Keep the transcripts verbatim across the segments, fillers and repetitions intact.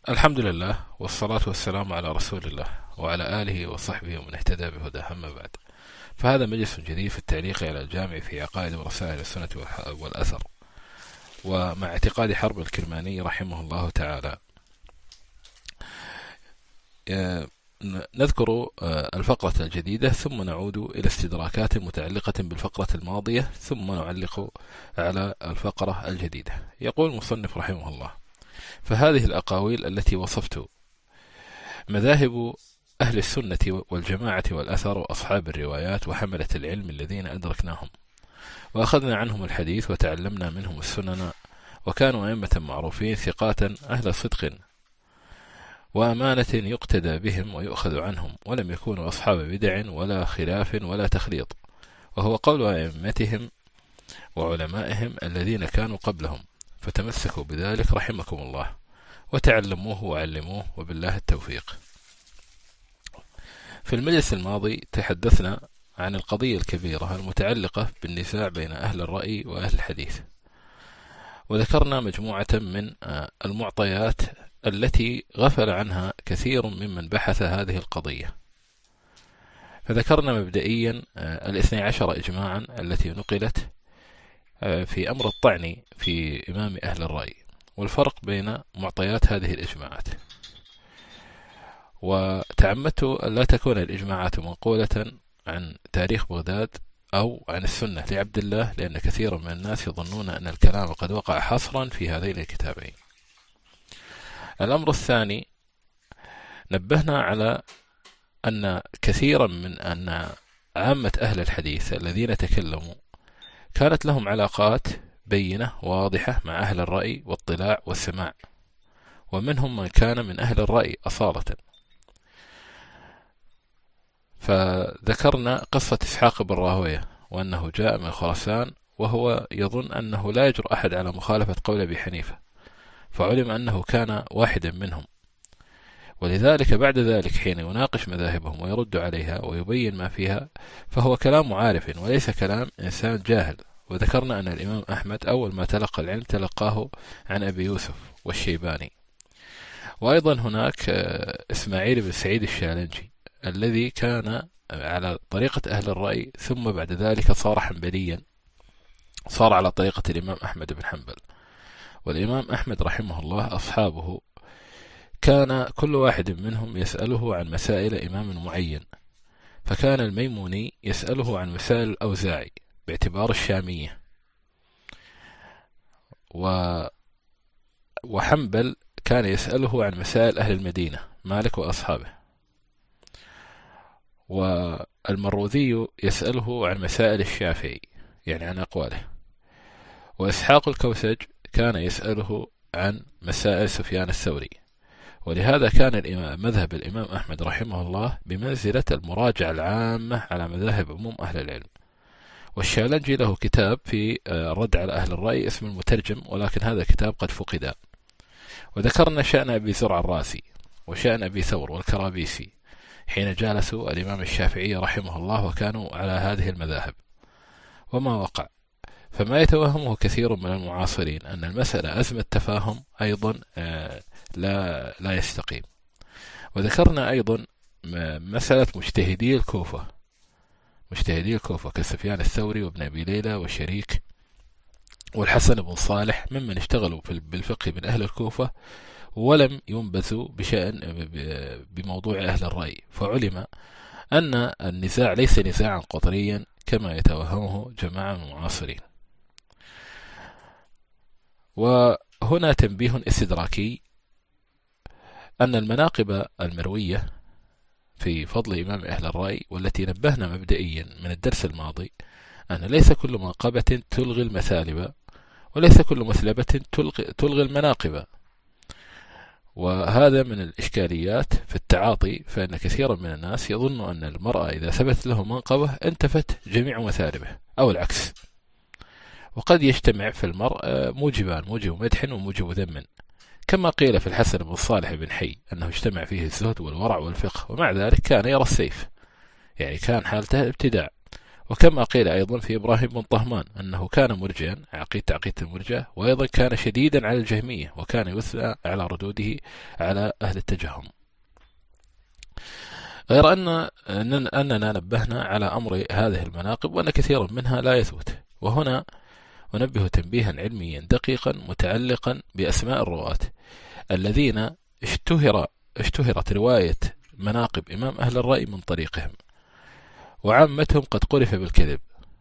الحمد لله والصلاة والسلام على رسول الله وعلى آله وصحبه ومن اهتدى بهداه، أما بعد. فهذا مجلس جديد في التعليق على الجامع في عقائد ورسائل السنة والأثر، ومع اعتقاد حرب الكرماني رحمه الله تعالى. نذكر الفقرة الجديدة ثم نعود إلى استدراكات متعلقة بالفقرة الماضية ثم نعلق على الفقرة الجديدة. يقول المصنف رحمه الله: فهذه الأقاويل التي وصفت مذاهب أهل السنة والجماعة والأثر وأصحاب الروايات وحملة العلم الذين أدركناهم وأخذنا عنهم الحديث وتعلمنا منهم السنن، وكانوا أئمة معروفين ثقات أهل صدق وأمانة يقتدى بهم ويؤخذ عنهم، ولم يكونوا أصحاب بدع ولا خلاف ولا تخليط، وهو قول أئمتهم وعلمائهم الذين كانوا قبلهم، فتمسكوا بذلك رحمكم الله وتعلموه وعلموه، وبالله التوفيق. في المجلس الماضي تحدثنا عن القضية الكبيرة المتعلقة بالنزاع بين أهل الرأي وأهل الحديث، وذكرنا مجموعة من المعطيات التي غفل عنها كثير ممن بحث هذه القضية. فذكرنا مبدئيا الاثني عشر إجماعا التي نقلت في أمر الطعن في إمام أهل الرأي، والفرق بين معطيات هذه الإجماعات. وتعمدت أن لا تكون الإجماعات منقولة عن تاريخ بغداد أو عن السنة لعبد الله، لأن كثيرا من الناس يظنون أن الكلام قد وقع حصرا في هذين الكتابين. الأمر الثاني، نبهنا على أن كثيرا من أن عامة أهل الحديث الذين تكلموا كانت لهم علاقات بينة واضحة مع أهل الرأي واطلاع والسماع، ومنهم من كان من أهل الرأي أصالة. فذكرنا قصة إسحاق بن راهويه، وأنه جاء من خراسان وهو يظن أنه لا يجرؤ أحد على مخالفة قول أبي حنيفة، فعلم أنه كان واحدا منهم، ولذلك بعد ذلك حين يناقش مذاهبهم ويرد عليها ويبين ما فيها فهو كلام عارف وليس كلام إنسان جاهل. وذكرنا أن الإمام أحمد أول ما تلقى العلم تلقاه عن أبي يوسف والشيباني، وأيضا هناك إسماعيل بن سعيد الشالنجي الذي كان على طريقة أهل الرأي ثم بعد ذلك صار حنبليا، صار على طريقة الإمام أحمد بن حنبل. والإمام أحمد رحمه الله أصحابه كان كل واحد منهم يسأله عن مسائل إمام معين، فكان الميموني يسأله عن مسائل الأوزاعي باعتبار الشامية، و... وحنبل كان يسأله عن مسائل أهل المدينة مالك وأصحابه، والمروذي يسأله عن مسائل الشافعي يعني عن أقواله، وإسحاق الكوسج كان يسأله عن مسائل سفيان الثوري. ولهذا كان الإمام مذهب الإمام أحمد رحمه الله بمنزلة المراجعة العامة على مذاهب عموم أهل العلم. والشالنجي له كتاب في الرد على أهل الرأي اسم المترجم، ولكن هذا كتاب قد فقد. وذكرنا شأن أبي زرع الرازي وشأن أبي ثور والكرابيسي حين جالسوا الإمام الشافعي رحمه الله وكانوا على هذه المذاهب وما وقع. فما يتوهمه كثير من المعاصرين أن المسألة أزمة تفاهم أيضا لا لا يستقيم. وذكرنا أيضا مسألة مجتهدي الكوفة مجتهدي الكوفة كسفيان الثوري وابن أبي ليلى والشريك والحسن بن صالح ممن اشتغلوا بالفقه من أهل الكوفة ولم ينبذوا بشأن بموضوع أهل الرأي، فعلم أن النزاع ليس نزاعا قطريا كما يتوهمه جماعة من المعاصرين. وهنا تنبيه استدراكي أن المناقب المروية في فضل إمام أهل الرأي، والتي نبهنا مبدئيا من الدرس الماضي أن ليس كل منقبة تلغي المثالب، وليس كل مثلبة تلغي المناقب، وهذا من الإشكاليات في التعاطي. فإن كثيرا من الناس يظن أن المرأة إذا ثبت له منقبة انتفت جميع مثالبه أو العكس، وقد يجتمع في المرء موجبان، موجب مدح وموجب ذم، كما قيل في الحسن بن صالح بن حي أنه اجتمع فيه الزهد والورع والفقه، ومع ذلك كان يرى السيف، يعني كان حالته ابتداع. وكما قيل أيضا في إبراهيم بن طهمان أنه كان مرجئا، عقيدة عقيدة المرجئة، وأيضا كان شديدا على الجهمية، وكان يثنى على ردوده على أهل التجهم. غير أن أننا نبهنا على أمر هذه المناقب وأن كثيرا منها لا يثبت. وهنا أنبه تنبيها علميا دقيقا متعلقا بأسماء الرواة الذين اشتهر اشتهرت رواية مناقب إمام أهل الرأي من طريقهم، وعامتهم قد قرف بالكذب.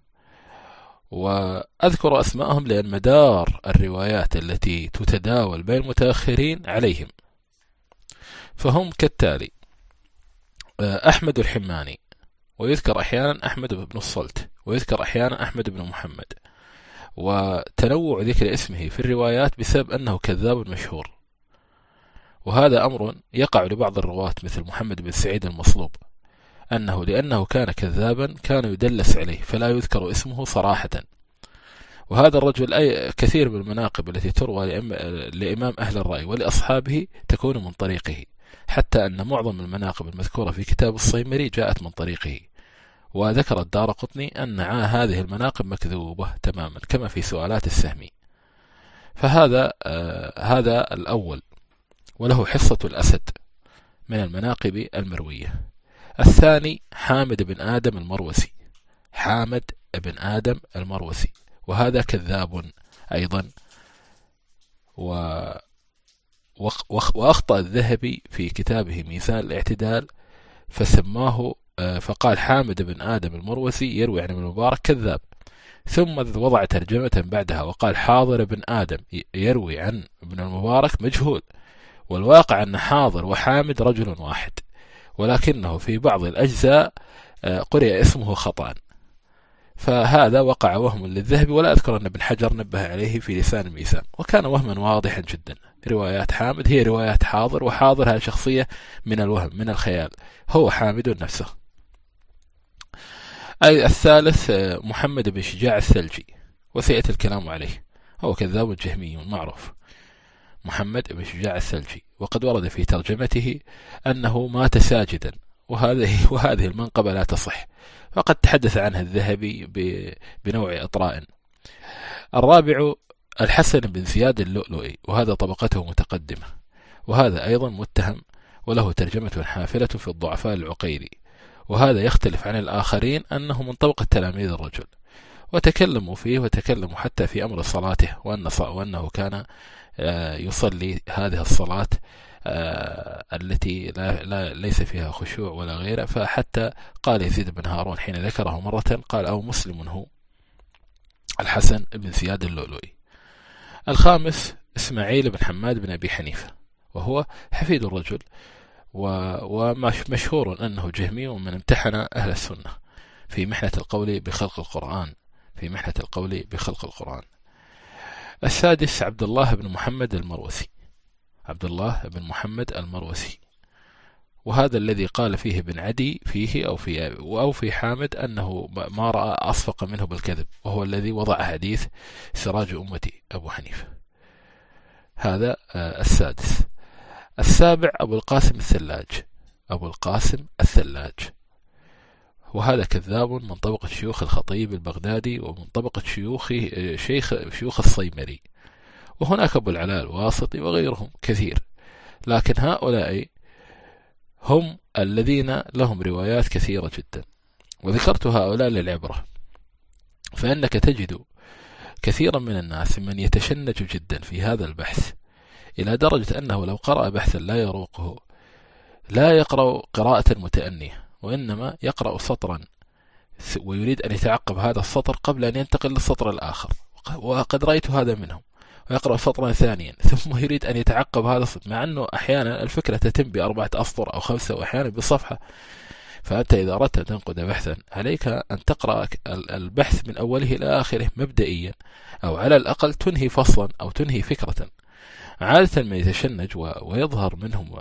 وأذكر أسماءهم لأن مدار الروايات التي تتداول بين المتأخرين عليهم، فهم كالتالي: أحمد الحماني، ويذكر أحيانا أحمد بن الصلت، ويذكر أحيانا أحمد بن محمد، وتنوع ذكر اسمه في الروايات بسبب أنه كذاب مشهور. وهذا أمر يقع لبعض الرواة مثل محمد بن سعيد المصلوب، أنه لأنه كان كذابا كان يدلس عليه فلا يذكر اسمه صراحة. وهذا الرجل أي كثير من المناقب التي تروى لإمام أهل الرأي ولأصحابه تكون من طريقه، حتى أن معظم المناقب المذكورة في كتاب الصيمري جاءت من طريقه. وذكر الدارقطني أن هذه المناقب مكذوبة تماما كما في سؤالات السهمي. فهذا آه هذا الأول، وله حصة الأسد من المناقب المروية. الثاني حامد بن آدم المروسي، حامد بن آدم المروسي، وهذا كذاب أيضا. و وأخطأ الذهبي في كتابه ميزان الاعتدال فسماه فقال حامد بن آدم المروسي يروي عن ابن المبارك كذاب، ثم وضع ترجمة بعدها وقال حاضر بن آدم يروي عن ابن المبارك مجهول، والواقع أن حاضر وحامد رجل واحد، ولكنه في بعض الأجزاء قرئ اسمه خطأ. فهذا وقع وهم للذهبي، ولا أذكر أن ابن حجر نبه عليه في لسان الميزان، وكان وهما واضحا جدا. روايات حامد هي روايات حاضر، وحاضر هذه شخصية من الوهم من الخيال، هو حامد نفسه. أي الثالث محمد بن شجاع الثلجي، وسيأتي الكلام عليه، هو كذاب جهمي معروف، محمد بن شجاع الثلجي، وقد ورد في ترجمته أنه مات ساجدا، وهذه وهذه المنقبة لا تصح، وقد تحدث عنها الذهبي بنوع إطراء. الرابع الحسن بن زياد اللؤلؤي، وهذا طبقته متقدمة، وهذا أيضا متهم، وله ترجمة حافلة في الضعفاء العقيلي، وهذا يختلف عن الآخرين أنه من طبقة تلاميذ الرجل، وتكلموا فيه وتكلموا حتى في أمر صلاته، وأنه كان يصلي هذه الصلاة التي لا لا ليس فيها خشوع ولا غيره. فحتى قال يزيد بن هارون حين ذكره مرة قال أو مسلم هو الحسن بن زياد اللؤلؤي. الخامس إسماعيل بن حماد بن أبي حنيفة، وهو حفيد الرجل، ومشهور أنه جهمي ومن امتحن أهل السنة في محنة القول بخلق القرآن في محنة القول بخلق القرآن. السادس عبد الله بن محمد المروسي، عبد الله بن محمد المروسي، وهذا الذي قال فيه ابن عدي فيه أو في أو في حامد أنه ما رأى أصفق منه بالكذب، وهو الذي وضع حديث سراج أمتي أبو حنيفة. هذا السادس. السابع أبو القاسم الثلاج، أبو القاسم الثلاج، وهذا كذاب من طبقة شيوخ الخطيب البغدادي ومن طبقة شيوخ شيخ شيوخ الصيمري، وهناك أبو العلاء الواسطي وغيرهم كثير، لكن هؤلاء هم الذين لهم روايات كثيرة جدا. وذكرت هؤلاء للعبرة، فإنك تجد كثيرا من الناس من يتشنج جدا في هذا البحث إلى درجة أنه لو قرأ بحثا لا يروقه لا يقرأ قراءة متأنية، وإنما يقرأ سطرا ويريد أن يتعقب هذا السطر قبل أن ينتقل للسطر الآخر، وقد رأيت هذا منهم، ويقرأ سطرا ثانيا ثم يريد أن يتعقب هذا السطر، مع أنه أحيانا الفكرة تتم بأربعة أسطر أو خمسة، وأحيانا بصفحة. فأنت إذا أردت أن تنقد بحثا عليك أن تقرأ البحث من أوله إلى آخره مبدئيا، أو على الأقل تنهي فصلا أو تنهي فكرة. عادة من يتشنج ويظهر منهم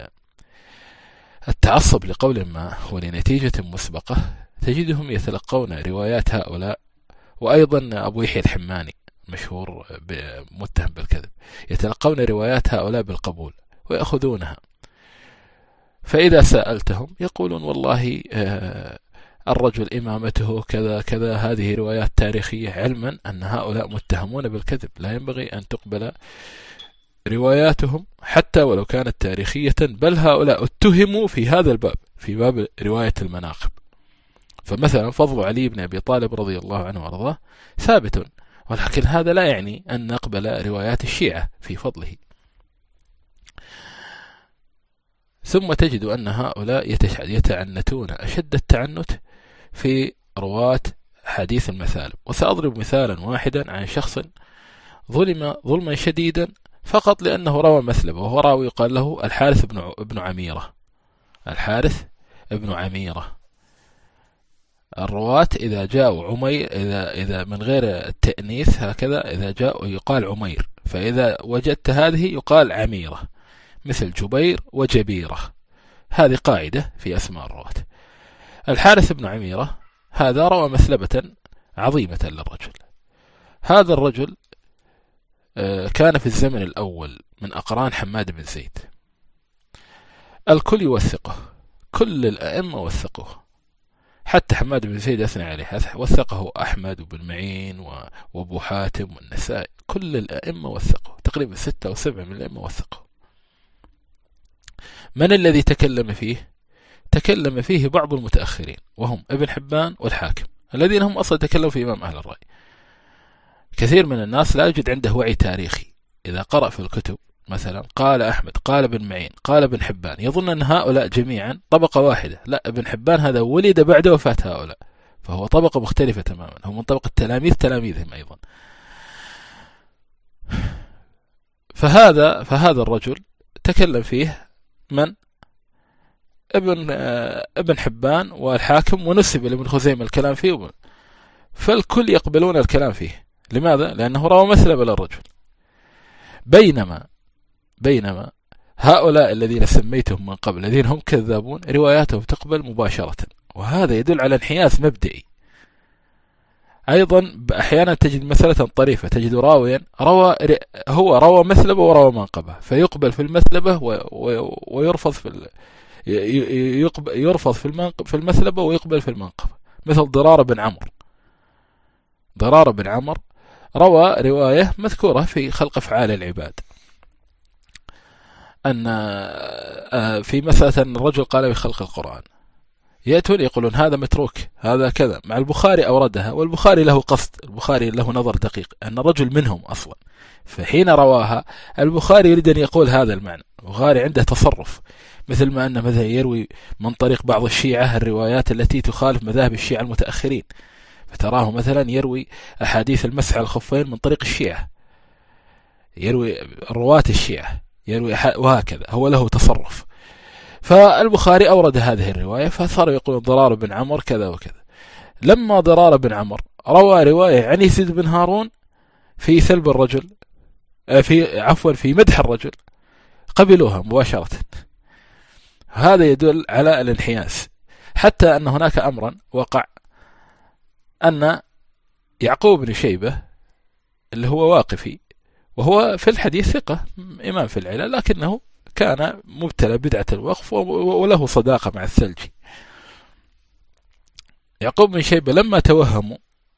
التعصب لقول ما ولنتيجة مسبقة، تجدهم يتلقون روايات هؤلاء. وأيضا أبو يحيى الحماني مشهور متهم بالكذب، يتلقون روايات هؤلاء بالقبول ويأخذونها، فإذا سألتهم يقولون والله الرجل إمامته كذا كذا، هذه روايات تاريخية، علما أن هؤلاء متهمون بالكذب، لا ينبغي أن تقبل رواياتهم حتى ولو كانت تاريخية، بل هؤلاء اتهموا في هذا الباب، في باب رواية المناقب. فمثلا فضل علي بن أبي طالب رضي الله عنه وارضاه ثابت، ولكن هذا لا يعني أن نقبل روايات الشيعة في فضله. ثم تجد أن هؤلاء يتعنتون أشد التعنت في رواة حديث المثالب. وسأضرب مثالا واحدا عن شخص ظلم ظلما شديدا فقط لأنه روى مثلبة، وهو راوي يقال له الحارث بن ابن عميرة. الحارث ابن عميرة. الرواة إذا جاءوا عمير، إذا إذا من غير التأنيث هكذا، إذا جاءوا يقال عمير، فإذا وجدت هذه يقال عميرة، مثل جبير وجبيرة. هذه قاعدة في أسماء الرواة. الحارث بن عميرة هذا روى مثلبة عظيمة للرجل. هذا الرجل كان في الزمن الأول من أقران حماد بن زيد، الكل يوثقه، كل الأئمة وثقوه، حتى حماد بن زيد أثنى عليه، وثقه أحمد بن معين وأبو حاتم والنسائي، كل الأئمة وثقوه، تقريبا ستة أو سبعة من الأئمة وثقوه. من الذي تكلم فيه؟ تكلم فيه بعض المتأخرين، وهم ابن حبان والحاكم، الذين هم أصلا تكلموا في إمام أهل الرأي. كثير من الناس لا يوجد عنده وعي تاريخي، إذا قرأ في الكتب مثلا قال أحمد، قال ابن معين، قال ابن حبان، يظن أن هؤلاء جميعا طبقة واحدة. لا، ابن حبان هذا ولد بعد وفاة هؤلاء، فهو طبقة مختلفة تماما، هم من طبقة تلاميذ تلاميذهم أيضا. فهذا فهذا الرجل تكلم فيه من؟ ابن ابن حبان والحاكم، ونسب لابن خزيمة الكلام فيه، فالكل يقبلون الكلام فيه. لماذا؟ لأنه روى مثلبة للرجل. بينما بينما هؤلاء الذين سميتهم من قبل الذين هم كذابون رواياتهم تقبل مباشرة، وهذا يدل على انحياز مبدئي. أيضا أحيانا تجد مسألة طريفة، تجد راويا روى هو روى مثلبة وروى منقبة، فيقبل في المثلبة ويرفض في يرفض في في المثلبة ويقبل في المنقبة، مثل ضرار بن عمرو. ضرار بن عمرو روى رواية مذكورة في خلق أفعال العباد، أن في مسألة أن الرجل قال بخلق القرآن، يأتون يقولون هذا متروك، هذا كذا، مع البخاري أوردها، والبخاري له قصد، البخاري له نظر دقيق أن الرجل منهم أصلا، فحين رواها البخاري يريد أن يقول هذا المعنى. البخاري عنده تصرف، مثل ما أن مثلا يروي من طريق بعض الشيعة الروايات التي تخالف مذاهب الشيعة المتأخرين، فتراه مثلا يروي أحاديث المسح على الخفين من طريق الشيعة، يروي رواة الشيعة، يروي وهكذا، هو له تصرف. فالبخاري أورد هذه الرواية، فصاروا يقولون ضرار بن عمر كذا وكذا. لما ضرار بن عمر روى رواية عن يزيد بن هارون في سلب الرجل، في عفوا في مدح الرجل، قبلوها مباشرة. هذا يدل على الانحياز، حتى أن هناك أمرا وقع، أن يعقوب بن شيبة اللي هو واقفي، وهو في الحديث ثقة إمام في العلل، لكنه كان مبتلى بدعة الوقف وله صداقة مع الثلجي. يعقوب بن شيبة لما توهموا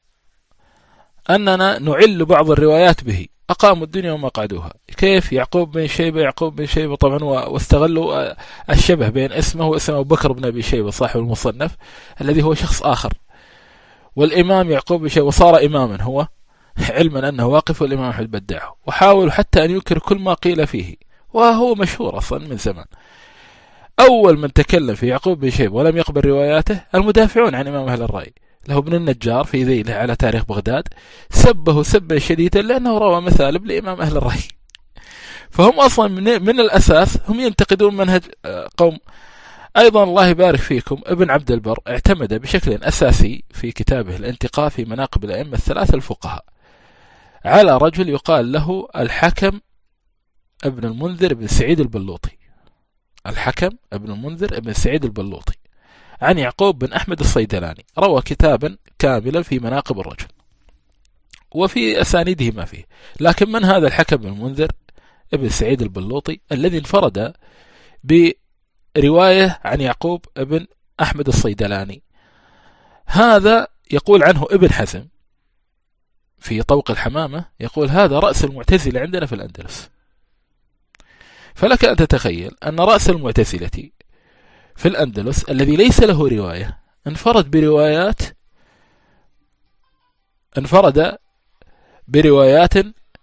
أننا نعل بعض الروايات به أقاموا الدنيا وما قعدوها. كيف يعقوب بن شيبة؟ يعقوب بن شيبة طبعا، واستغلوا الشبه بين اسمه واسم أبو بكر بن أبي شيبة صاحب المصنف الذي هو شخص آخر، والإمام يعقوب بن شيبة صار إماما هو، علما أنه واقف والإمام أحمد بدعه، وحاول حتى أن ينكر كل ما قيل فيه، وهو مشهور أصلا من زمان. أول من تكلم في يعقوب بن شيبة ولم يقبل رواياته المدافعون عن إمام أهل الرأي، له ابن النجار في ذيله على تاريخ بغداد، سبه سبا شديدا لأنه روى مثالب لإمام أهل الرأي. فهم أصلا من, من الأساس هم ينتقدون منهج قوم. أيضا الله يبارك فيكم ابن عبد البر اعتمد بشكل أساسي في كتابه الانتقاء في مناقب الأئمة الثلاثة الفقهاء على رجل يقال له الحكم ابن المنذر بن سعيد البلوطي. الحكم ابن المنذر ابن سعيد البلوطي عن يعقوب بن أحمد الصيدلاني، روى كتابا كاملا في مناقب الرجل وفي أسانيده ما فيه. لكن من هذا الحكم بن المنذر ابن سعيد البلوطي الذي انفرد برواية عن يعقوب ابن أحمد الصيدلاني؟ هذا يقول عنه ابن حزم في طوق الحمامة، يقول هذا رأس المعتزلة عندنا في الأندلس. فلك أن تتخيل أن رأس المعتزلة في الأندلس الذي ليس له رواية انفرد بروايات انفرد بروايات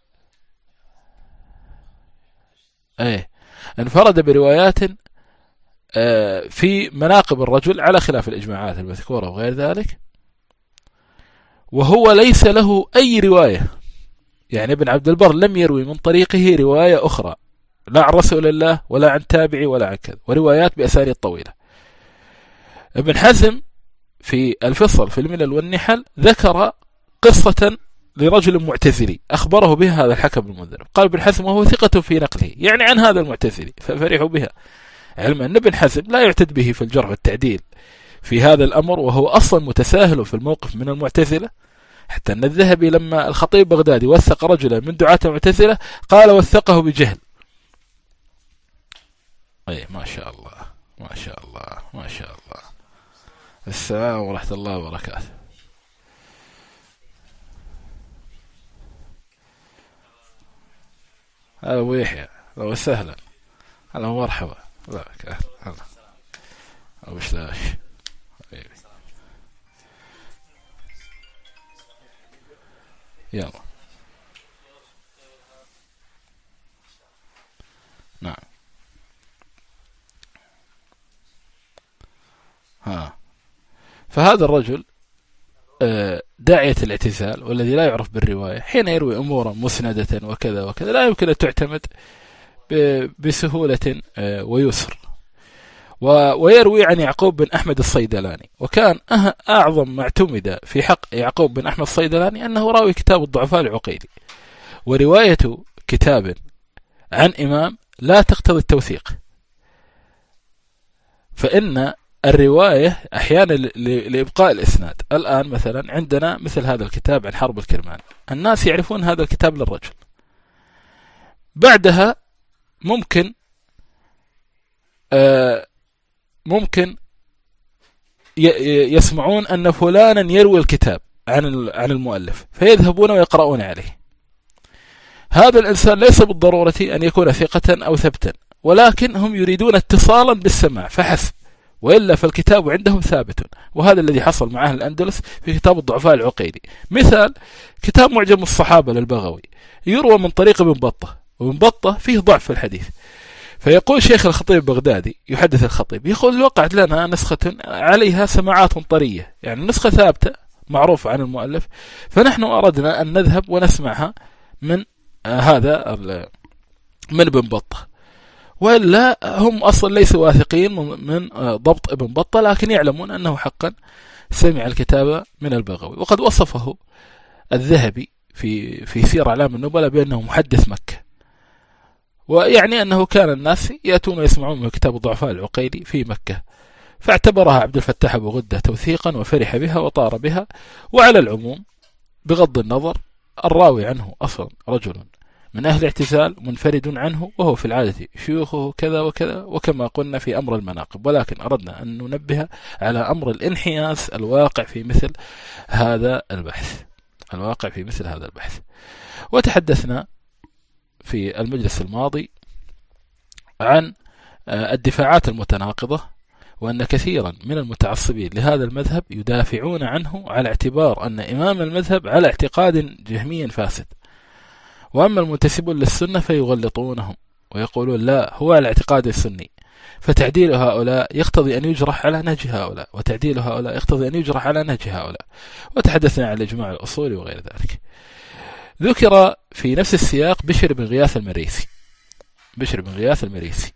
ايه انفرد بروايات في مناقب الرجل على خلاف الإجماعات المذكورة وغير ذلك، وهو ليس له أي رواية. يعني ابن عبد البر لم يروي من طريقه رواية أخرى، لا عن رسول الله ولا عن تابعي ولا عن كذا، وروايات بأسانيد طويلة. ابن حزم في الفصل في الملل والنحل ذكر قصة لرجل معتزلي أخبره بها هذا الحكم المنذر، قال ابن حزم وهو ثقة في نقله، يعني عن هذا المعتزلي، ففرحوا بها، علما أن ابن حزم لا يعتد به في الجرح والتعديل في هذا الأمر، وهو أصلا متساهل في الموقف من المعتزلة، حتى أن الذهبي لما الخطيب بغدادي وثق رجلا من دعاة المعتزلة قال وثقه بجهل. أي ما شاء الله ما شاء الله ما شاء الله. السلام ورحمة الله وبركاته. هلا أبو يحيى، لو سهلا، هلا مرحبا، هلا هلا أبو شلاش. يلا نعم. ها فهذا الرجل داعية الاعتزال والذي لا يعرف بالرواية حين يروي أمورا مسندة وكذا وكذا لا يمكن أن تعتمد بسهولة ويسر. ويروي عن يعقوب بن أحمد الصيدلاني، وكان أعظم ما اعتمد في حق يعقوب بن أحمد الصيدلاني أنه راوي كتاب الضعفاء العقيلي، ورواية كتاب عن إمام لا تقتضي التوثيق، فإن الرواية أحيانا لإبقاء الإسناد. الآن مثلا عندنا مثل هذا الكتاب عن حرب الكرمان، الناس يعرفون هذا الكتاب للرجل، بعدها ممكن آه ممكن يسمعون أن فلانا يروي الكتاب عن عن المؤلف، فيذهبون ويقرؤون عليه. هذا الإنسان ليس بالضرورة أن يكون ثقة أو ثبتا، ولكن هم يريدون اتصالا بالسماع فحسب، وإلا فالكتاب عندهم ثابت. وهذا الذي حصل مع أهل الأندلس في كتاب الضعفاء العقيلي. مثال كتاب معجم الصحابة للبغوي يروى من طريق ابن بطة، وابن بطة فيه ضعف في الحديث، فيقول شيخ الخطيب بغدادي يحدث الخطيب يقول وقعت لنا نسخة عليها سماعات طرية، يعني نسخة ثابتة معروفة عن المؤلف، فنحن أردنا أن نذهب ونسمعها من هذا من ابن بطة، وإلا هم أصلا ليسوا واثقين من ضبط ابن بطة، لكن يعلمون أنه حقا سمع الكتاب من البغوي. وقد وصفه الذهبي في في سير أعلام النبلاء بأنه محدث مكة، ويعني أنه كان الناس يأتون ويسمعون من كتاب الضعفاء العقيلي في مكة، فاعتبرها عبد الفتاح أبو غدة توثيقا وفرح بها وطار بها. وعلى العموم بغض النظر الراوي عنه أصلا رجل من أهل اعتزال منفرد عنه، وهو في العادة شيوخه كذا وكذا، وكما قلنا في أمر المناقب، ولكن أردنا أن ننبه على أمر الانحياز الواقع في مثل هذا البحث الواقع في مثل هذا البحث. وتحدثنا في المجلس الماضي عن الدفاعات المتناقضة، وأن كثيرا من المتعصبين لهذا المذهب يدافعون عنه على اعتبار أن إمام المذهب على اعتقاد جهمي فاسد، وأما المنتسبون للسنة فيغلطونهم ويقولون لا هو على اعتقاد السني، فتعديل هؤلاء يقتضي أن يجرح على نهج هؤلاء، وتعديل هؤلاء يقتضي أن يجرح على نهج هؤلاء. وتحدثنا عن الإجماع الأصولي وغير ذلك. ذكر في نفس السياق بشر بن غياث المريسي بشر بن غياث المريسي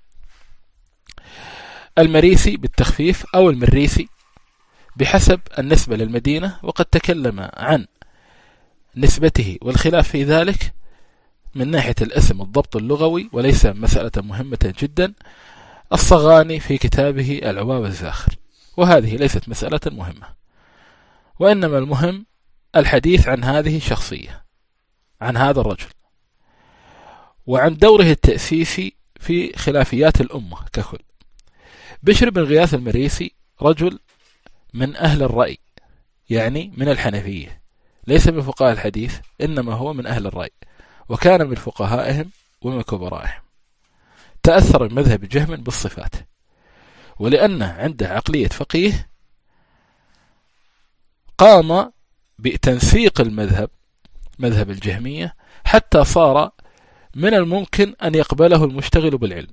المريسي بالتخفيف أو المريسي بحسب النسبة للمدينة، وقد تكلم عن نسبته والخلاف في ذلك من ناحية الاسم الضبط اللغوي، وليس مسألة مهمة جدا، الصغاني في كتابه العباب الزاخر، وهذه ليست مسألة مهمة، وإنما المهم الحديث عن هذه الشخصية، عن هذا الرجل، وعن دوره التأسيسي في خلافيات الأمة ككل. بشر بن غياث المريسي رجل من أهل الرأي يعني من الحنفية، ليس من فقهاء الحديث، إنما هو من أهل الرأي، وكان من فقهائهم ومن كبرائهم. تأثر المذهب جهما بالصفات، ولأنه عنده عقلية فقيه قام بتنسيق المذهب، مذهب الجهمية، حتى صار من الممكن أن يقبله المشتغل بالعلم.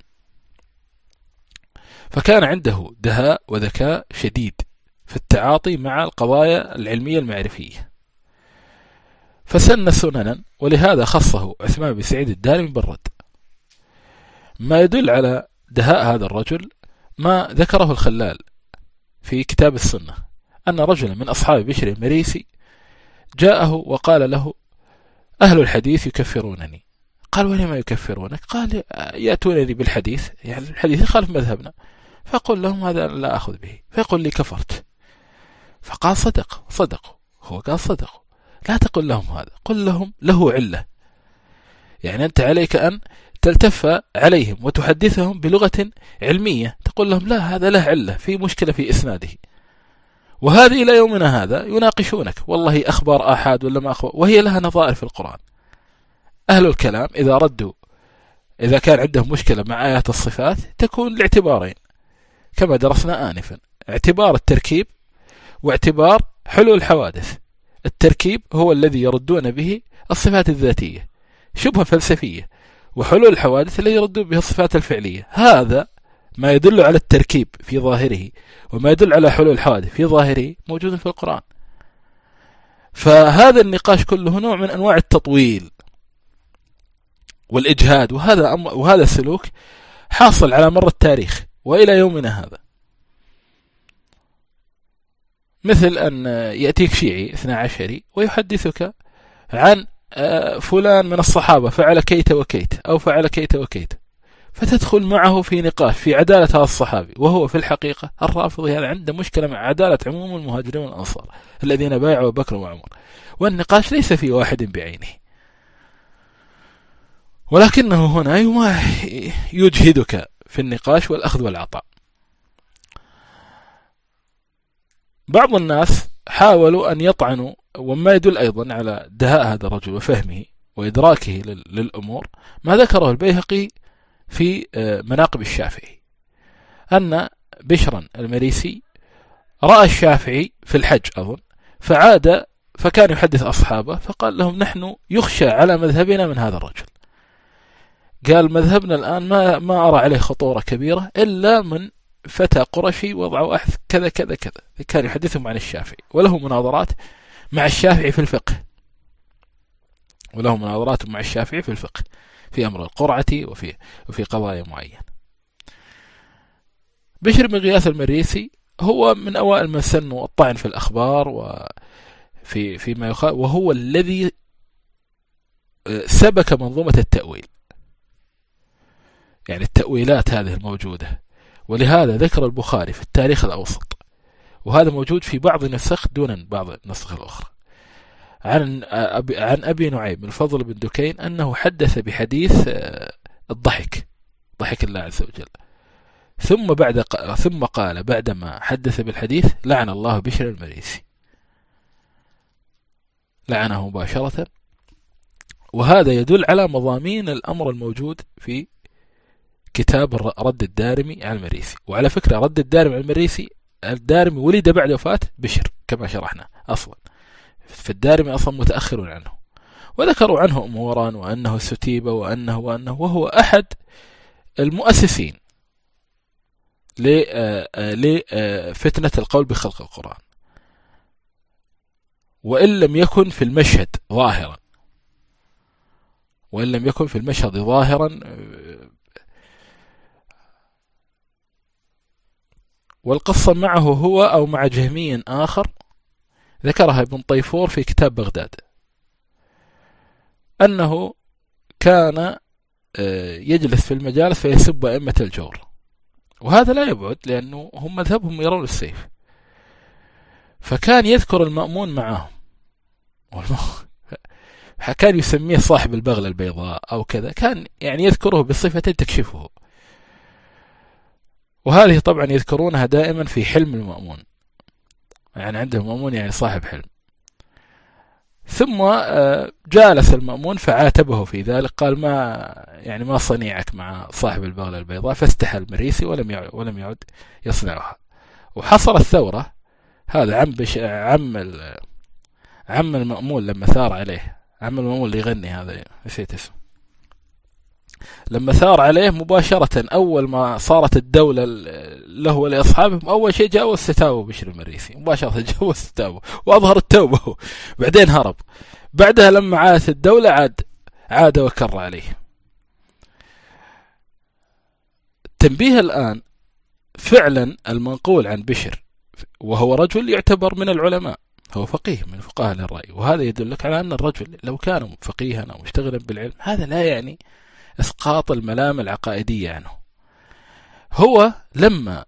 فكان عنده دهاء وذكاء شديد في التعاطي مع القضايا العلمية المعرفية، فسن سننا، ولهذا خصه عثمان بن سعيد الدارمي بالرد. ما يدل على دهاء هذا الرجل ما ذكره الخلال في كتاب السنة، أن رجلا من أصحاب بشر المريسي جاءه وقال له: أهل الحديث يكفرونني. قال: ولما يكفرونك؟ قال: يأتونني بالحديث، يعني الحديث يخالف مذهبنا، فأقول لهم هذا لا أخذ به، فيقول لي كفرت. فقال: صدق صدقوا. هو قال: صدقوا. لا تقل لهم هذا، قل لهم له علة. يعني أنت عليك أن تلتف عليهم وتحدثهم بلغة علمية، تقول لهم لا، هذا له علة، في مشكلة في إسناده. وهذه إلى يومنا هذا يناقشونك، والله أخبار آحاد ولا ما أخبار، وهي لها نظائر في القرآن. أهل الكلام إذا ردوا، إذا كان عندهم مشكلة مع آيات الصفات، تكون لاعتبارين كما درسنا آنفا: اعتبار التركيب، واعتبار حلول الحوادث. التركيب هو الذي يردون به الصفات الذاتية، شبهة فلسفية، وحلول الحوادث الذي يردون به الصفات الفعلية. هذا ما يدل على التركيب في ظاهره، وما يدل على حلول الحوادث في ظاهره، موجود في القرآن. فهذا النقاش كله نوع من أنواع التطويل والإجهاد، وهذا وهذا السلوك حاصل على مر التاريخ وإلى يومنا هذا. مثل أن يأتيك شيعي اثنا عشري ويحدثك عن فلان من الصحابة فعل كيت وكيت، أو فعل كيت وكيت، فتدخل معه في نقاش في عدالة هذا الصحابي، وهو في الحقيقة الرافضي هذا عنده مشكلة مع عدالة عموم المهاجرين والأنصار الذين بايعوا أبو بكر وعمر، والنقاش ليس في واحد بعينه، ولكنه هنا يجهدك في النقاش والأخذ والعطاء. بعض الناس حاولوا أن يطعنوا، وما يدل أيضا على دهاء هذا الرجل وفهمه وإدراكه للأمور ما ذكره البيهقي في مناقب الشافعي، أن بشرا المريسي رأى الشافعي في الحج أظن، فعاد فكان يحدث أصحابه، فقال لهم: نحن يخشى على مذهبنا من هذا الرجل. قال: مذهبنا الآن ما ما أرى عليه خطورة كبيرة إلا من فتى قرشي وضعوا أحد كذا كذا كذا. كان يحدثهم عن الشافعي، وله مناظرات مع الشافعي في الفقه، وله مناظرات مع الشافعي في الفقه في أمر القرعة وفي وفي قضايا معينة. بشر بن غياث المريسي هو من أوائل من سنوا الطعن في الأخبار وفي فيما يخالف، وهو الذي سبك منظومة التأويل، يعني التأويلات هذه الموجودة. ولهذا ذكر البخاري في التاريخ الأوسط، وهذا موجود في بعض النسخ دون بعض النسخ الأخرى، عن أبي, عن أبي نعيم الفضل بن دكين أنه حدث بحديث الضحك، ضحك الله عز وجل، ثم بعد ثم قال بعدما حدث بالحديث: لعن الله بشر المريسي، لعنه مباشرة. وهذا يدل على مضامين الأمر الموجود في كتاب رد الدارمي على المريسي. وعلى فكرة رد الدارمي على المريسي، الدارمي ولد بعد وفاة بشر كما شرحنا أصلا، فالدارمي أصلا متأخر عنه، وذكروا عنه أمورا وأنه ستيبة وأنه وأنه وهو أحد المؤسسين لفتنة القول بخلق القرآن، وإن لم يكن في المشهد ظاهرا وإن لم يكن في المشهد ظاهرا والقصة معه هو أو مع جهمي آخر ذكرها ابن طيفور في كتاب بغداد، أنه كان يجلس في المجالس فيسب أئمة الجور، وهذا لا يبعد لأنه هم مذهبهم يرون السيف، فكان يذكر المأمون معهم، كان يسميه صاحب البغلة البيضاء أو كذا، كان يعني يذكره بصفة تكشفه، وهذه طبعا يذكرونها دائما في حلم المأمون، يعني عنده مأمون يعني صاحب حلم. ثم جالس المأمون فعاتبه في ذلك، قال ما يعني ما صنيعك مع صاحب البغلة البيضاء، فاستحى المريسي ولم يعد ولم يعد يصنعها. وحصلت ثورة. هذا عم بش عم عم المأمون لما ثار عليه، عم المأمون اللي يغني هذا نسيت اسمه، لما ثار عليه مباشرة أول ما صارت الدولة له ولأصحابه أول شيء جاء واستتابه بشر المريسي مباشرة، جاء واستتابه وأظهر التوبة، بعدين هرب. بعدها لما عادت الدولة عاد عاد وكر عليه. التنبيه الآن فعلا المنقول عن بشر، وهو رجل يعتبر من العلماء، هو فقيه من فقهاء الرأي، وهذا يدلك على أن الرجل لو كان فقيها أو مشتغلا بالعلم هذا لا يعني إسقاط الملام العقائدية عنه. هو لما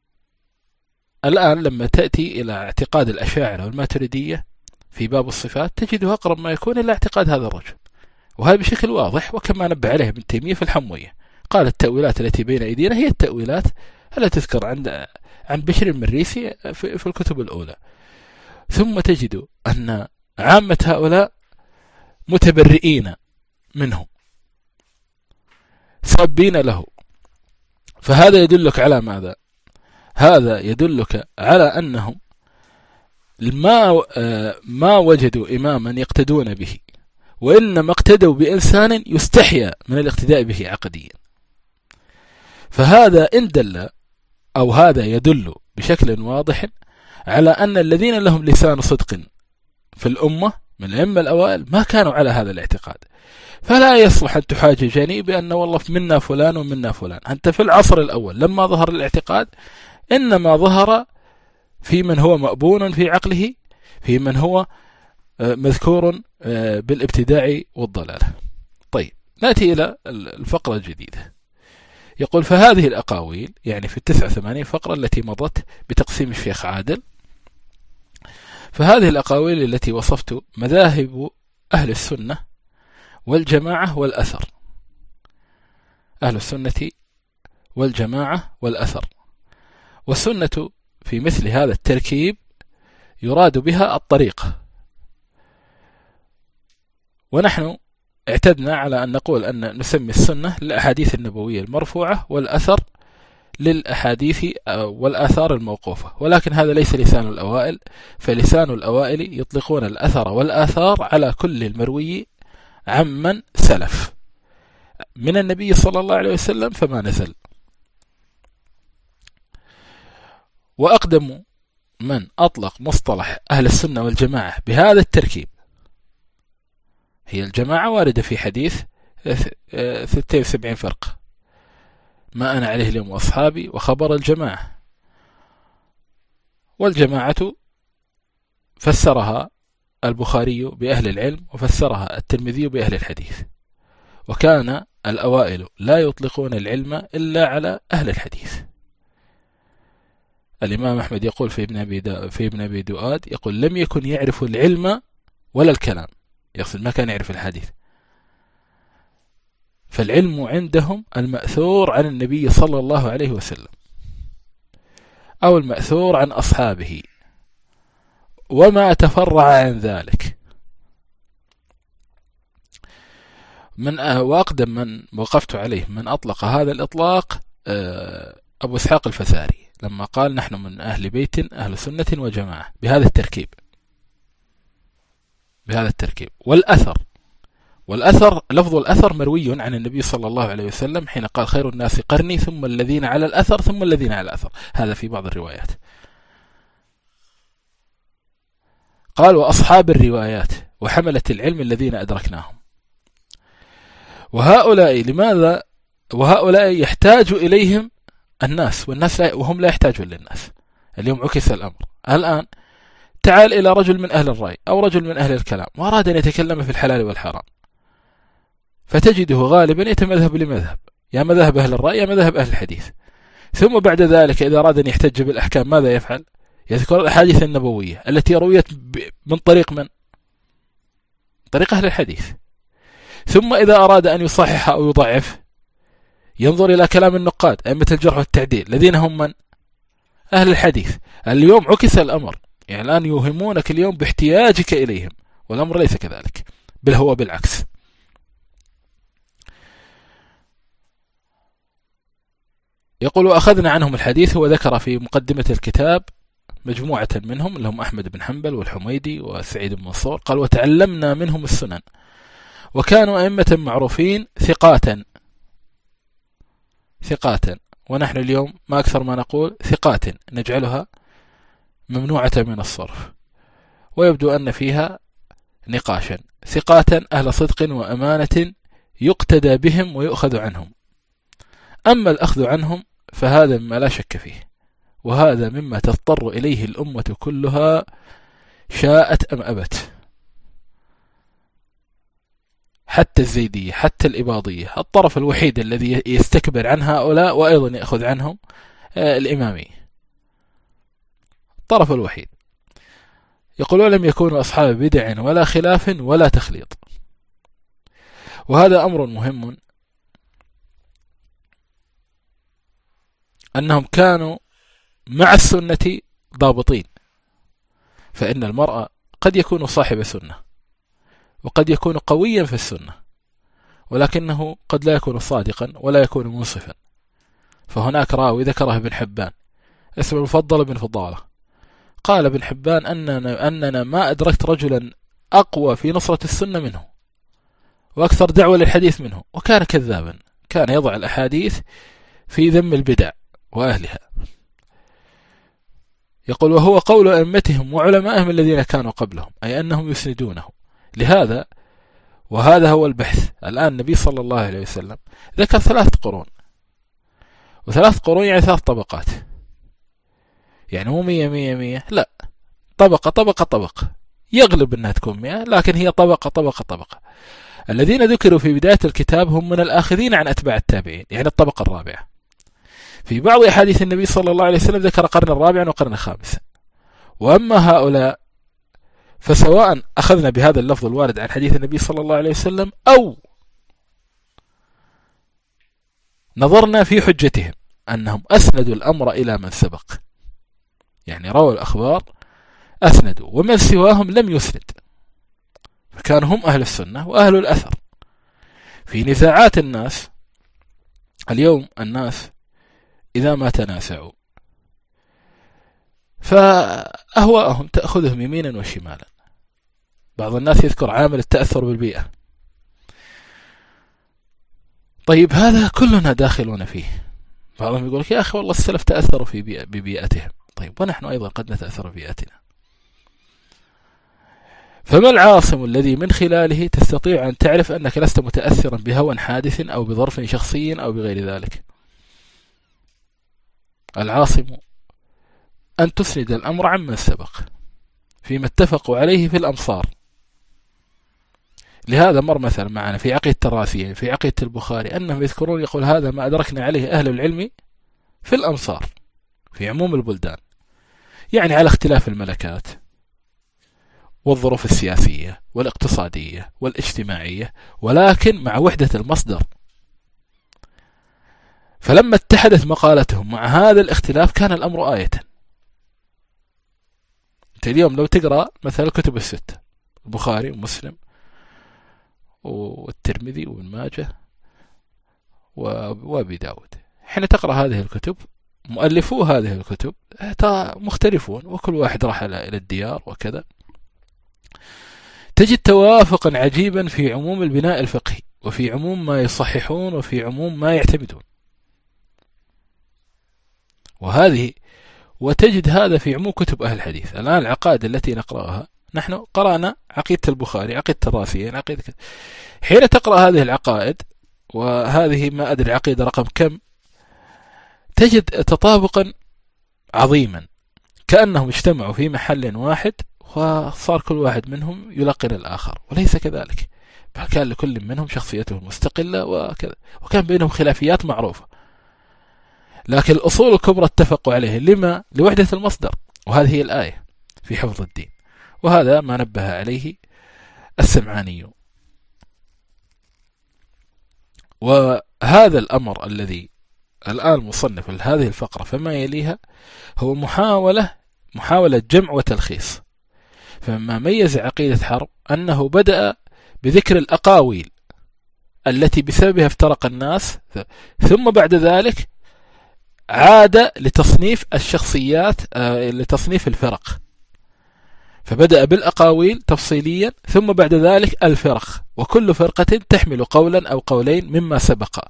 الآن لما تأتي إلى اعتقاد الأشاعرة والماتريدية في باب الصفات تجده أقرب ما يكون إلى اعتقاد هذا الرجل، وهذا بشكل واضح. وكما نبه عليه ابن تيمية في الحموية، قال التأويلات التي بين أيدينا هي التأويلات التي تذكر عند عن بشر المريسي في, في الكتب الأولى. ثم تجد أن عامة هؤلاء متبرئين منه صابين له. فهذا يدلك على ماذا؟ هذا يدلك على أنهم ما ما وجدوا إماما يقتدون به، وإنما اقتدوا بإنسان يستحيا من الاقتداء به عقديا. فهذا إن دل أو هذا يدل بشكل واضح على أن الذين لهم لسان صدق في الأمة من الأئمة الأوائل ما كانوا على هذا الاعتقاد. فلا يصلح أن تحاججني بأن والله منا فلان ومنا فلان. أنت في العصر الأول لما ظهر الاعتقاد إنما ظهر في من هو مأبون في عقله، في من هو مذكور بالابتداع والضلالة. طيب نأتي إلى الفقرة الجديدة. يقول فهذه الأقاويل يعني في التسعة وثمانين فقرة التي مضت بتقسيم الشيخ عادل، فهذه الأقاويل التي وصفت مذاهب أهل السنة والجماعة والأثر، أهل السنة والجماعة والأثر. والسنة في مثل هذا التركيب يراد بها الطريقة، ونحن اعتدنا على أن نقول أن نسمي السنة للأحاديث النبوية المرفوعة والأثر للأحاديث والآثار الموقوفة، ولكن هذا ليس لسان الأوائل، فلسان الأوائل يطلقون الأثر والآثار على كل المروي عمن سلف من النبي صلى الله عليه وسلم فما نزل. وأقدم من أطلق مصطلح أهل السنة والجماعة بهذا التركيب هي الجماعة، واردة في حديث ستة وسبعين فرقة ما أنا عليه اليوم وأصحابي، وخبر الجماعة. والجماعة فسرها البخاري بأهل العلم، وفسرها الترمذي بأهل الحديث. وكان الأوائل لا يطلقون العلم إلا على أهل الحديث. الإمام أحمد يقول في ابن أبي في ابن أبي دؤاد يقول لم يكن يعرف العلم ولا الكلام، يقصد ما كان يعرف الحديث. فالعلم عندهم المأثور عن النبي صلى الله عليه وسلم أو المأثور عن أصحابه وما تفرع عن ذلك. من وأقدم من وقفت عليه من أطلق هذا الإطلاق أبو إسحاق الفزاري لما قال نحن من أهل بيت أهل سنة وجماعة بهذا التركيب بهذا التركيب. والأثر والأثر لفظ الأثر مروي عن النبي صلى الله عليه وسلم حين قال خير الناس قرني ثم الذين على الأثر ثم الذين على الأثر، هذا في بعض الروايات. قال وأصحاب الروايات وحملة العلم الذين أدركناهم. وهؤلاء لماذا وهؤلاء يحتاج إليهم الناس، والناس لا وهم لا يحتاجون للناس. اليوم عكس الأمر. الآن تعال إلى رجل من أهل الرأي أو رجل من أهل الكلام وأراد أن يتكلم في الحلال والحرام، فتجده غالبا يتمذهب لمذهب، يا مذهب أهل الرأي يا مذهب أهل الحديث. ثم بعد ذلك إذا أراد أن يحتج بالأحكام ماذا يفعل؟ يذكر الأحاديث النبوية التي رويت من طريق من؟ طريق أهل الحديث. ثم إذا أراد أن يصحح أو يضعف ينظر إلى كلام النقاد أئمة الجرح والتعديل الذين هم من؟ أهل الحديث. اليوم عكس الأمر، يعني الآن يوهمونك اليوم باحتياجك إليهم، والأمر ليس كذلك، بل هو بالعكس. يقول أخذنا عنهم الحديث، هو ذكر في مقدمة الكتاب مجموعة منهم اللي هم أحمد بن حنبل والحميدي وسعيد بن منصور، قال وتعلمنا منهم السنن، وكانوا أئمة معروفين ثقاتا ثقاتا ونحن اليوم ما أكثر ما نقول ثقات نجعلها ممنوعة من الصرف، ويبدو أن فيها نقاشا. ثقاتا أهل صدق وأمانة يقتدى بهم ويؤخذ عنهم. أما الأخذ عنهم فهذا مما لا شك فيه، وهذا مما تضطر إليه الأمة كلها شاءت أم أبت، حتى الزيدية حتى الإباضية. الطرف الوحيد الذي يستكبر عن هؤلاء وأيضا يأخذ عنهم الإمامية، الطرف الوحيد. يقولون لم يكونوا أصحاب بدع ولا خلاف ولا تخليط، وهذا أمر مهم، أنهم كانوا مع السنة ضابطين. فإن المرأة قد يكون صاحب سنة وقد يكون قويا في السنة، ولكنه قد لا يكون صادقا ولا يكون منصفا. فهناك راوي ذكره ابن حبان اسمه المفضل بن فضالة، قال ابن حبان أننا, أننا ما أدركت رجلا أقوى في نصرة السنة منه وأكثر دعوة للحديث منه، وكان كذابا، كان يضع الأحاديث في ذم البدع وأهلها. يقول وهو قول أئمتهم وعلمائهم الذين كانوا قبلهم، أي أنهم يسندونه. لهذا وهذا هو البحث الآن، النبي صلى الله عليه وسلم ذكر ثلاث قرون، وثلاث قرون يعني ثلاث طبقات، يعني مو مية مية مية، لا، طبقة طبقة طبقة، يغلب أنها تكون مئة، لكن هي طبقة طبقة طبقة. الذين ذكروا في بداية الكتاب هم من الآخذين عن أتباع التابعين، يعني الطبقة الرابعة. في بعض أحاديث النبي صلى الله عليه وسلم ذكر قرن الرابع وقرن الخامس. وأما هؤلاء فسواء أخذنا بهذا اللفظ الوارد عن حديث النبي صلى الله عليه وسلم أو نظرنا في حجتهم أنهم أسندوا الأمر إلى من سبق، يعني رووا الأخبار أسندوا، ومن سواهم لم يسند، فكانوا هم أهل السنة وأهل الأثر. في نزاعات الناس اليوم، الناس إذا ما تناسعوا فأهواءهم تأخذهم يمينا وشمالا. بعض الناس يذكر عامل التأثر بالبيئة، طيب هذا كلنا داخلون فيه. بعضهم يقول لك يا أخي والله السلف تأثروا في بيئة ببيئتهم، طيب ونحن أيضا قد نتأثر ببيئتنا. فما العاصم الذي من خلاله تستطيع أن تعرف أنك لست متأثرا بهوى حادث أو بظرف شخصي أو بغير ذلك؟ العاصم أن تسند الأمر عمن سبق فيما اتفقوا عليه في الأمصار. لهذا مر مثلا معنا في عقيدة الراسيين في عقيدة البخاري أنهم يذكرون، يقول هذا ما أدركنا عليه أهل العلم في الأمصار في عموم البلدان، يعني على اختلاف الملكات والظروف السياسية والاقتصادية والاجتماعية، ولكن مع وحدة المصدر. فلما اتحدت مقالتهم مع هذا الاختلاف كان الأمر آية. انت اليوم لو تقرأ مثلا الكتب الستة، البخاري ومسلم والترمذي وابن ماجه وابي داود، حين تقرأ هذه الكتب مؤلفو هذه الكتب مختلفون، وكل واحد راح إلى الديار وكذا، تجد توافقا عجيبا في عموم البناء الفقهي وفي عموم ما يصححون وفي عموم ما يعتمدون. وهذه وتجد هذا في عموم كتب أهل الحديث. الآن العقائد التي نقرأها، نحن قرأنا عقيدة البخاري، عقيدة الراسيين، عقيدة كذا. حين تقرأ هذه العقائد، وهذه ما أدري عقيدة رقم كم، تجد تطابقا عظيما كأنهم اجتمعوا في محل واحد وصار كل واحد منهم يلقن الآخر، وليس كذلك، بل كان لكل منهم شخصيته المستقلة وكذا، وكان بينهم خلافيات معروفة، لكن الأصول الكبرى اتفقوا عليه. لما؟ لوحدة المصدر، وهذه هي الآية في حفظ الدين، وهذا ما نبه عليه السمعاني. وهذا الأمر الذي الآن مصنف هذه الفقرة فما يليها هو محاولة محاولة جمع وتلخيص. فما ميز عقيدة حرب أنه بدأ بذكر الأقاويل التي بسببها افترق الناس، ثم بعد ذلك عاد لتصنيف الشخصيات، لتصنيف الفرق، فبدأ بالأقاويل تفصيليا، ثم بعد ذلك الفرق، وكل فرقة تحمل قولا أو قولين مما سبق.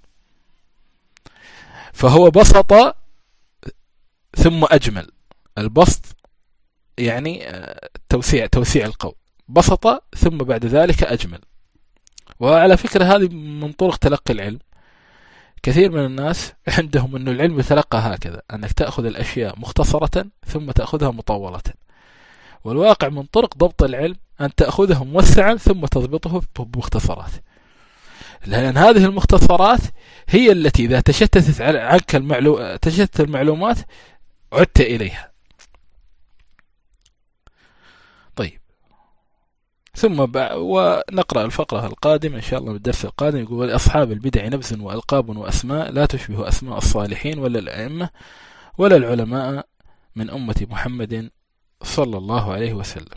فهو بسط ثم أجمل. البسط يعني توسيع توسيع القول، بسط ثم بعد ذلك أجمل. وعلى فكرة هذه من طرق تلقي العلم. كثير من الناس عندهم أن العلم يتلقى هكذا، أنك تأخذ الأشياء مختصرة ثم تأخذها مطولة، والواقع من طرق ضبط العلم أن تأخذه موسعا ثم تضبطه بمختصرات، لأن هذه المختصرات هي التي إذا تشتتت عنك المعلو... تشتت المعلومات عدت إليها. طيب، ثم ب... ونقرأ الفقرة القادمة إن شاء الله بالدرس القادم. يقول: أصحاب البدع نبذ وألقاب وأسماء لا تشبه أسماء الصالحين ولا الأئمة ولا العلماء من أمة محمد صلى الله عليه وسلم.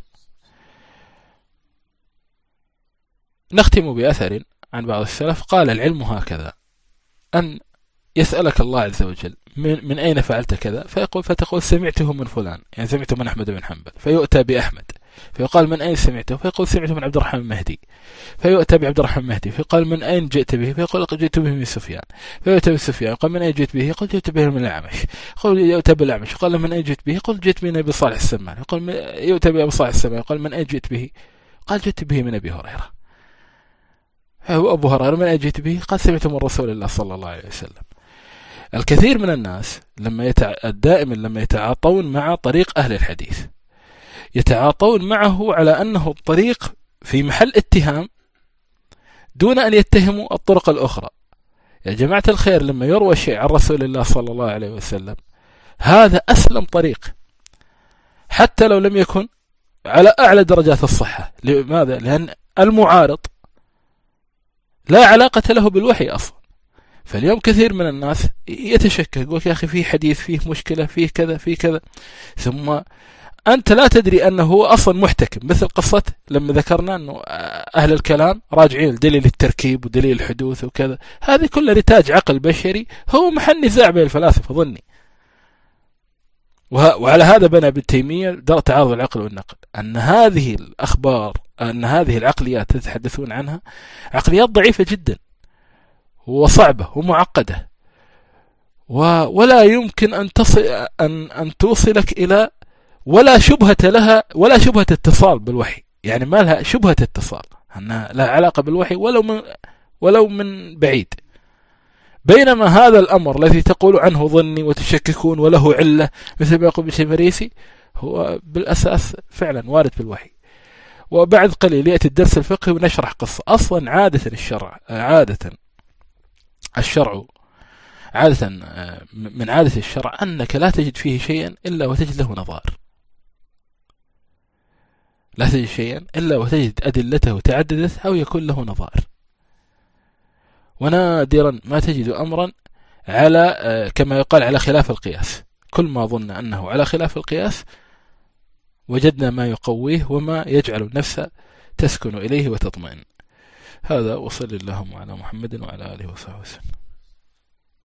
نختم بأثر عن بعض السلف قال: العلم هكذا، أن يسألك الله عز وجل من, من أين فعلت كذا، فيقول فتقول سمعته من فلان، يعني سمعته من أحمد بن حنبل، فيؤتى بأحمد، فيقال من أين سمعته، فيقول سمعته من عبد الرحمن المهدي، فيؤتى بعبد الرحمن المهدي، فيقال من أين جئت به، فيقول جئت به من سفيان، فيؤتى بسفيان، يقول من أين جئت به، يقول جئت به من الأعمش، يقول يؤتى بالأعمش، يقول من أين جئت به، يقول جئت به من أبي صالح السمان، يقول يؤتى بأبي صالح السمان، يقول من أين جئت به، قال جئت به من أبي هريرة. هو أبو هريرة من أين جئت به، قال سمعته من رسول الله صلى الله عليه وسلم. الكثير من الناس لما يتع... دائما لما يتعاطون مع طريق أهل الحديث يتعاطون معه على أنه الطريق في محل اتهام دون أن يتهموا الطرق الأخرى. يا جماعة الخير، لما يروى شيء عن رسول الله صلى الله عليه وسلم هذا أسلم طريق، حتى لو لم يكن على أعلى درجات الصحة. لماذا؟ لأن المعارض لا علاقة له بالوحي أصلا. فاليوم كثير من الناس يتشكك، يقول يا أخي فيه حديث فيه مشكلة فيه كذا فيه كذا، ثم أنت لا تدري أنه هو أصلا محتكم. مثل قصة لما ذكرنا أنه أهل الكلام راجعين دليل التركيب ودليل الحدوث وكذا، هذه كلها نتاج عقل بشري، هو محل نزاع بين الفلاسفة ظني. وعلى هذا بنى ابن تيمية دار تعارض العقل والنقل، أن هذه الأخبار أن هذه العقليات تتحدثون عنها عقليات ضعيفة جدا وصعبة ومعقدة، ولا يمكن أن تصل أن أن توصلك إلى ولا شبهة لها ولا شبهة اتصال بالوحي، يعني ما لها شبهة اتصال أنها لا علاقة بالوحي ولو من ولو من بعيد. بينما هذا الأمر الذي تقول عنه ظني وتشككون وله علة مثل ما يقول بالشمريسي هو بالأساس فعلا وارد في الوحي. وبعد قليل يأتي الدرس الفقهي ونشرح قصة. أصلا عادة الشرع عادة الشرع عادة من عادة الشرع أنك لا تجد فيه شيئا إلا وتجد له نظائر، لا تجد شيئا إلا وتجد أدلته تعددت أو يكون له نظائر. ونادرا ما تجد أمرا على كما يقال على خلاف القياس. كل ما ظن أنه على خلاف القياس وجدنا ما يقويه وما يجعل النفس تسكن إليه وتطمئن. هذا وصل اللهم على محمد وعلى آله وصحبه وسلم.